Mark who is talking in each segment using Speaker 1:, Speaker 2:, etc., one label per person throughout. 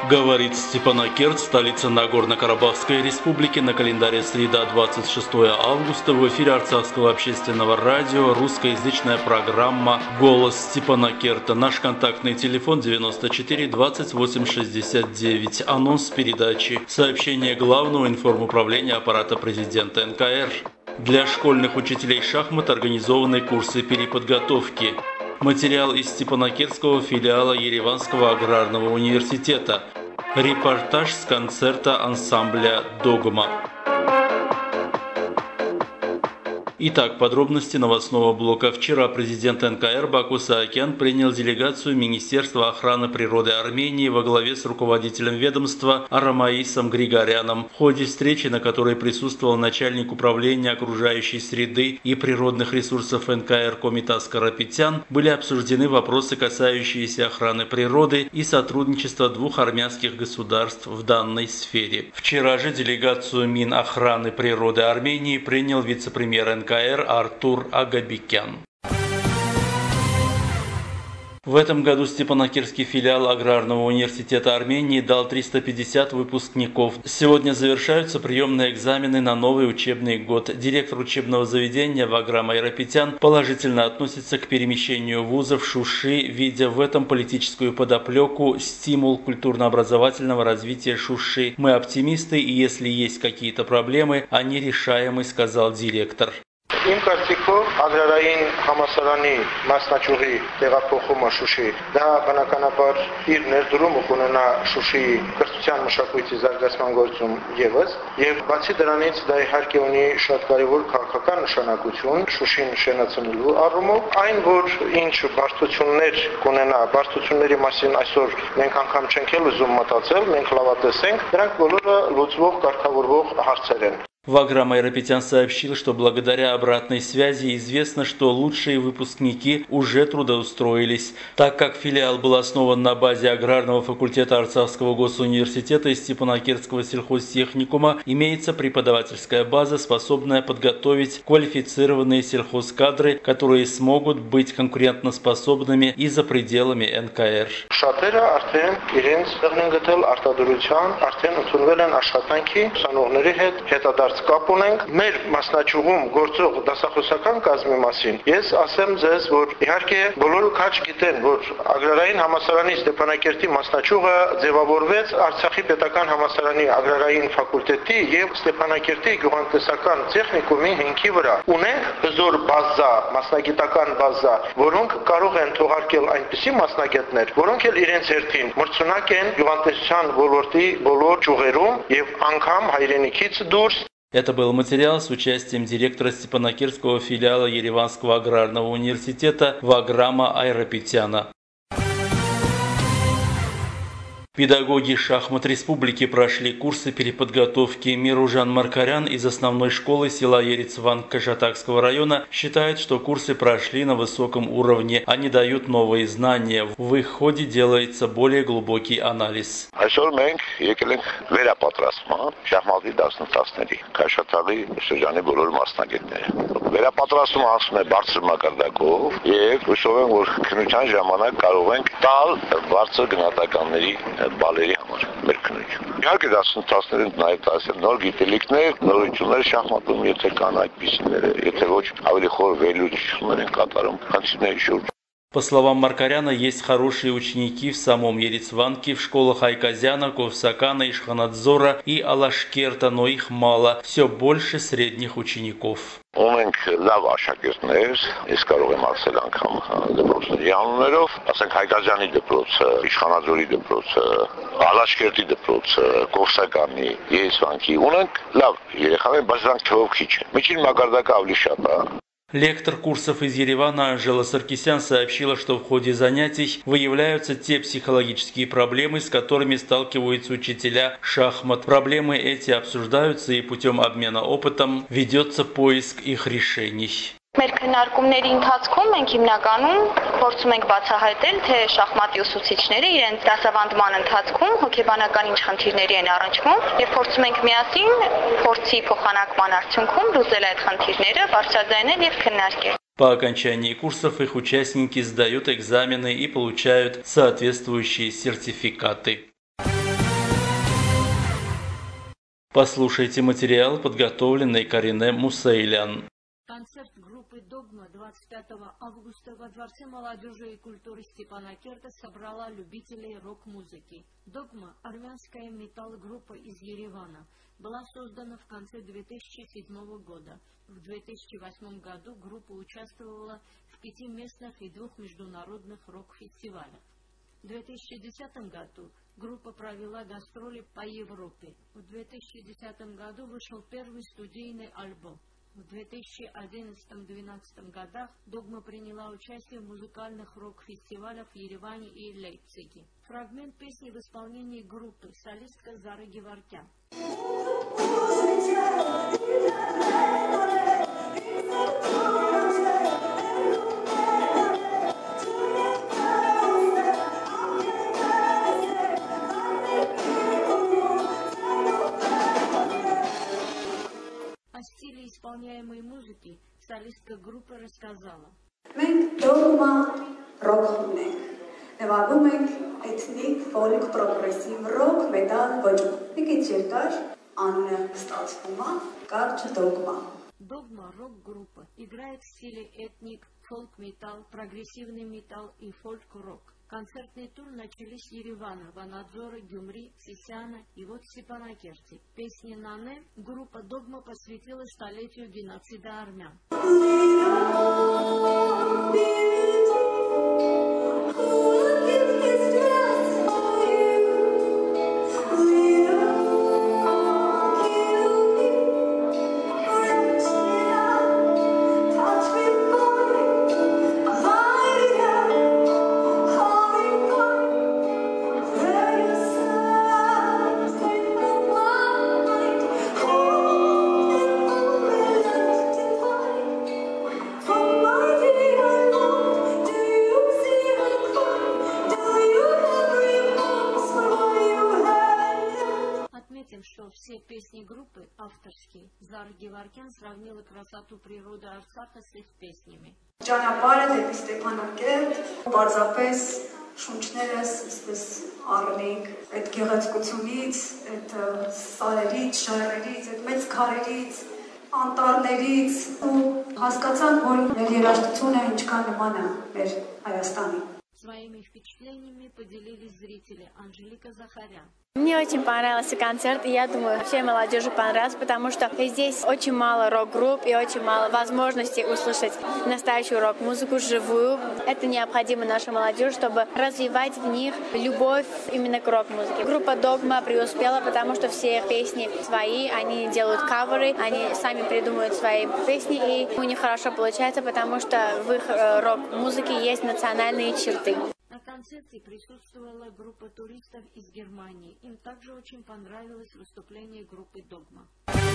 Speaker 1: Говорит Степанакерт, столица Нагорно-Карабахской республики. На календаре среда, 26 августа. В эфире Арцахского общественного радио русскоязычная программа «Голос Степанакерта». Наш контактный телефон 94 28 69. Анонс передачи. Сообщение Главного информуправления аппарата президента НКР. Для школьных учителей шахмат организованы курсы переподготовки. Материал из Степанакертского филиала Ереванского аграрного университета. Репортаж с концерта ансамбля «Догма». Итак, подробности новостного блока. Вчера президент НКР Баку Саакян принял делегацию Министерства охраны природы Армении во главе с руководителем ведомства Арамаисом Григоряном. В ходе встречи, на которой присутствовал начальник управления окружающей среды и природных ресурсов НКР Комитас Карапетян, были обсуждены вопросы, касающиеся охраны природы и сотрудничества двух армянских государств в данной сфере. Вчера же делегацию Минохраны природы Армении принял вице-премьер НКР Артур Агабикян. В этом году Степанакертский филиал Аграрного университета Армении дал 350 выпускников. Сегодня завершаются приемные экзамены на новый учебный год. Директор учебного заведения Ваграм Айрапетян положительно относится к перемещению вуза в Шуши, видя в этом политическую подоплеку, стимул культурно-образовательного развития Шуши. Мы оптимисты, и если есть какие-то проблемы, они решаемы, сказал директор.
Speaker 2: Իմ կարծիքով agrarային համալսարանի մասնաճյուղի տեղափոխումը Շուշի դա բնականաբար իր ներդրումը կունենա Շուշիի կրթության մշակույթի զարգացման գործում եւս եւ բացի դրանից դա իհարկե ունի շատ կարեւոր քաղաքական նշանակություն Շուշին շենացնելու առումով այն որ ինչ բարդություններ կունենա բարդությունների մասին այսօր մենք անգամ չենք ուզում մտածել մենք լավատեսենք դրանք բոլորը լուծվող կարգավորվող հարցեր են.
Speaker 1: Ваграм Айрапетян сообщил, что благодаря обратной связи известно, что лучшие выпускники уже трудоустроились. Так как филиал был основан на базе аграрного факультета Арцахского госуниверситета и Степанакертского сельхозтехникума, имеется преподавательская база, способная подготовить квалифицированные сельхозкадры, которые смогут быть конкурентоспособными и за пределами НКР.
Speaker 2: Կապ ունենք մեր մասնաճյուղում գործող դասախոսական կազմի մասին։ Ես ասեմ ձեզ, որ իհարկե բոլորը քաչ գիտեն, որ Ագրարային համալսարանի Ստեփանակերտի մասնաճյուղը ձևավորվեց Արցախի պետական համալսարանի Ագրարային ֆակուլտետի եւ Ստեփանակերտի գյուղատնտեսական տեխնիկումի հիմքի վրա։ Ունենք հզոր բազա, մասնագիտական բազա, որոնք կարող են թողարկել այնպիսի մասնագետներ, որոնք էլ իրենց հերթին մրցունակ են գյուղատնտեսության ոլորտի բոլոր ճյուղերում եւ անգամ հայրենիքից դուրս.
Speaker 1: Это был материал с участием директора Степанакертского филиала Ереванского аграрного университета Ваграма Айрапетяна. Педагоги шахмат республики прошли курсы переподготовки. Миружан Маркарян из основной школы села Ерицван Кашатакского района считает, что курсы прошли на высоком уровне. Они дают новые знания. В их ходе делается более глубокий анализ.
Speaker 3: Բալերի համար մեր քննություն։ Իհարկե դասընթացներն նաև ասել նոր գիտելիքներ, նորություններ շախմատում, եթե կան այդպիսիները, եթե ոչ ավելի խոր վերլուծություններ են катарում խնդիրների շուրջ։
Speaker 1: По словам Маркаряна, есть хорошие ученики в самом Ерицванке, в школах Айказяна, Ковсакана, Ишханадзора и Алашкерта, но их мало, все больше средних учеников.
Speaker 3: Ունենք լավ աշակերտներ, ես կարող եմ ասել անգամ դպրոցների անուններով, ասենք Հայկազյանի դպրոցը, Իշխանաձորի допроса, Алашкерти դպրոցը, Կովսականի, Երեսվանքի, ունենք լավ երեխաներ, բայց դրանք թվով քիչ են։ Միջին մակարդակը ավելի շատ է։
Speaker 1: Лектор курсов из Еревана Анжела Саркисян сообщила, что в ходе занятий выявляются те психологические проблемы, с которыми сталкиваются учителя шахмат. Проблемы эти обсуждаются и путем обмена опытом ведется поиск их решений.
Speaker 4: Մեր քննարկումների ընթացքում մենք հիմնականում փորձում ենք բացահայտել, թե շախմատի ուսուցիչները իրենց դասավանդման ընթացքում հոգեբանական ինչ խնդիրների են առնչվում եւ փորձում ենք միասին փորձի փոխանակման արդյունքում լուծել այդ խնդիրները, բարձրաձայնել եւ քննարկել։
Speaker 1: По окончании курсов их участники сдают экзамены и получают соответствующие сертификаты. Послушайте материал, подготовленный Карине Мусейлян.
Speaker 5: Концерт группы «Догма» 25 августа во Дворце молодежи и культуры Степанакерта собрала любителей рок-музыки. «Догма» – армянская металл-группа из Еревана. Была создана в конце 2007 года. В 2008 году группа участвовала в 5 местных и 2 международных рок-фестивалях. В 2010 году группа провела гастроли по Европе. В 2010 году вышел первый студийный альбом. В 2011-2012 годах «Догма» приняла участие в музыкальных рок-фестивалях в Ереване и Лейпциге. Фрагмент песни в исполнении группы, солистка Зара Геваркян. О стиле исполняемой музыки солистка группы рассказала.
Speaker 6: Մենք «Դոգմա» ռոք ունենք։ Նվագում ենք էթնիկ, ֆոլք, պրոգրեսիվ ռոք, մետալ ոճով։ Մի քիչ երկար անունը ստացվում է, կարճ «Դոգմա».
Speaker 5: «Догма» – рок-группа, играет в стиле этник, фолк-металл, прогрессивный металл и фольк-рок. Концертный тур начали с Еревана, Ванадзора, Гюмри, Сисяна и вот в Степанакерте. Песни «Нане» группа «Догма» посвятила столетию геноцида армян. Что все песни группы авторские. Зара Геваркян сравнила красоту природы Арцаха с их песнями.
Speaker 6: Ճանապարհը դեպի Ստեփանակերտ, բարձրապես շունչներս այսպես առնենք այդ գեղեցկությունից, այդ սարերից, շարերից, այդ մեծ քարերից, անտառներից ու հասկացանք, որ մեր երաժշտությունը ինչքան նման է մեր Հայաստանի.
Speaker 5: Своими впечатлениями поделились зрители. Анжелика Захарян.
Speaker 7: Мне очень понравился концерт, и я думаю, всей молодежи понравился, потому что здесь очень мало рок-групп и очень мало возможностей услышать настоящую рок-музыку живую. Это необходимо нашей молодежи, чтобы развивать в них любовь именно к рок-музыке. Группа «Догма» преуспела, потому что все их песни свои, они делают каверы, они сами придумывают свои песни, и у них хорошо получается, потому что в их рок-музыке есть национальные черты.
Speaker 5: На концерте присутствовала группа туристов из Германии. Им также очень понравилось выступление группы «Догма».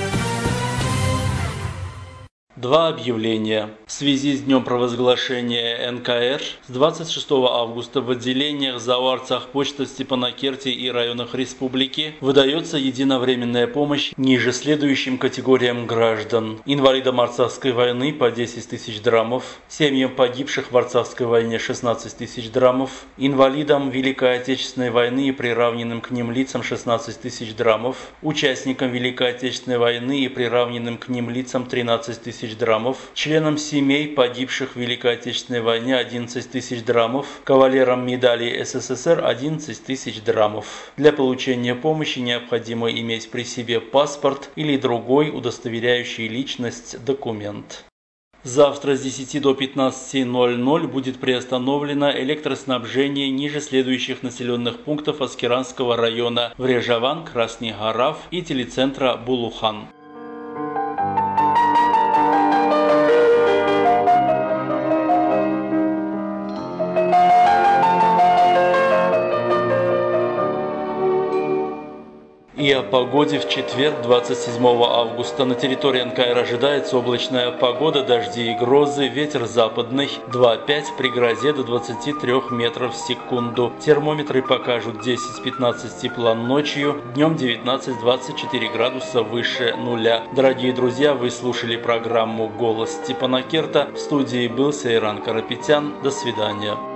Speaker 1: 2 объявления. В связи с днем провозглашения НКР с 26 августа в отделениях ЗАО «Арцахпочта» в Степанакерте и районах республики выдается единовременная помощь ниже следующим категориям граждан. Инвалидам Арцахской войны по 10 тысяч драмов, семьям погибших в Арцахской войне 16 тысяч драмов, инвалидам Великой Отечественной войны и приравненным к ним лицам 16 тысяч драмов, участникам Великой Отечественной войны и приравненным к ним лицам 13 тысяч драмов, членам семей погибших в Великой Отечественной войне 11 тысяч драмов, кавалерам медалей СССР 11 тысяч драмов. Для получения помощи необходимо иметь при себе паспорт или другой удостоверяющий личность документ. Завтра с 10 до 15:00 будет приостановлено электроснабжение ниже следующих населенных пунктов Аскеранского района: Врежаван, Красный Гарав и телецентра Булухан. И о погоде в четверг, 27 августа. На территории НКР ожидается облачная погода, дожди и грозы, ветер западный 2,5, при грозе до 23 метров в секунду. Термометры покажут 10-15 тепла ночью, днем 19-24 градуса выше нуля. Дорогие друзья, вы слушали программу «Голос Степанакерта». В студии был Сейран Карапетян. До свидания.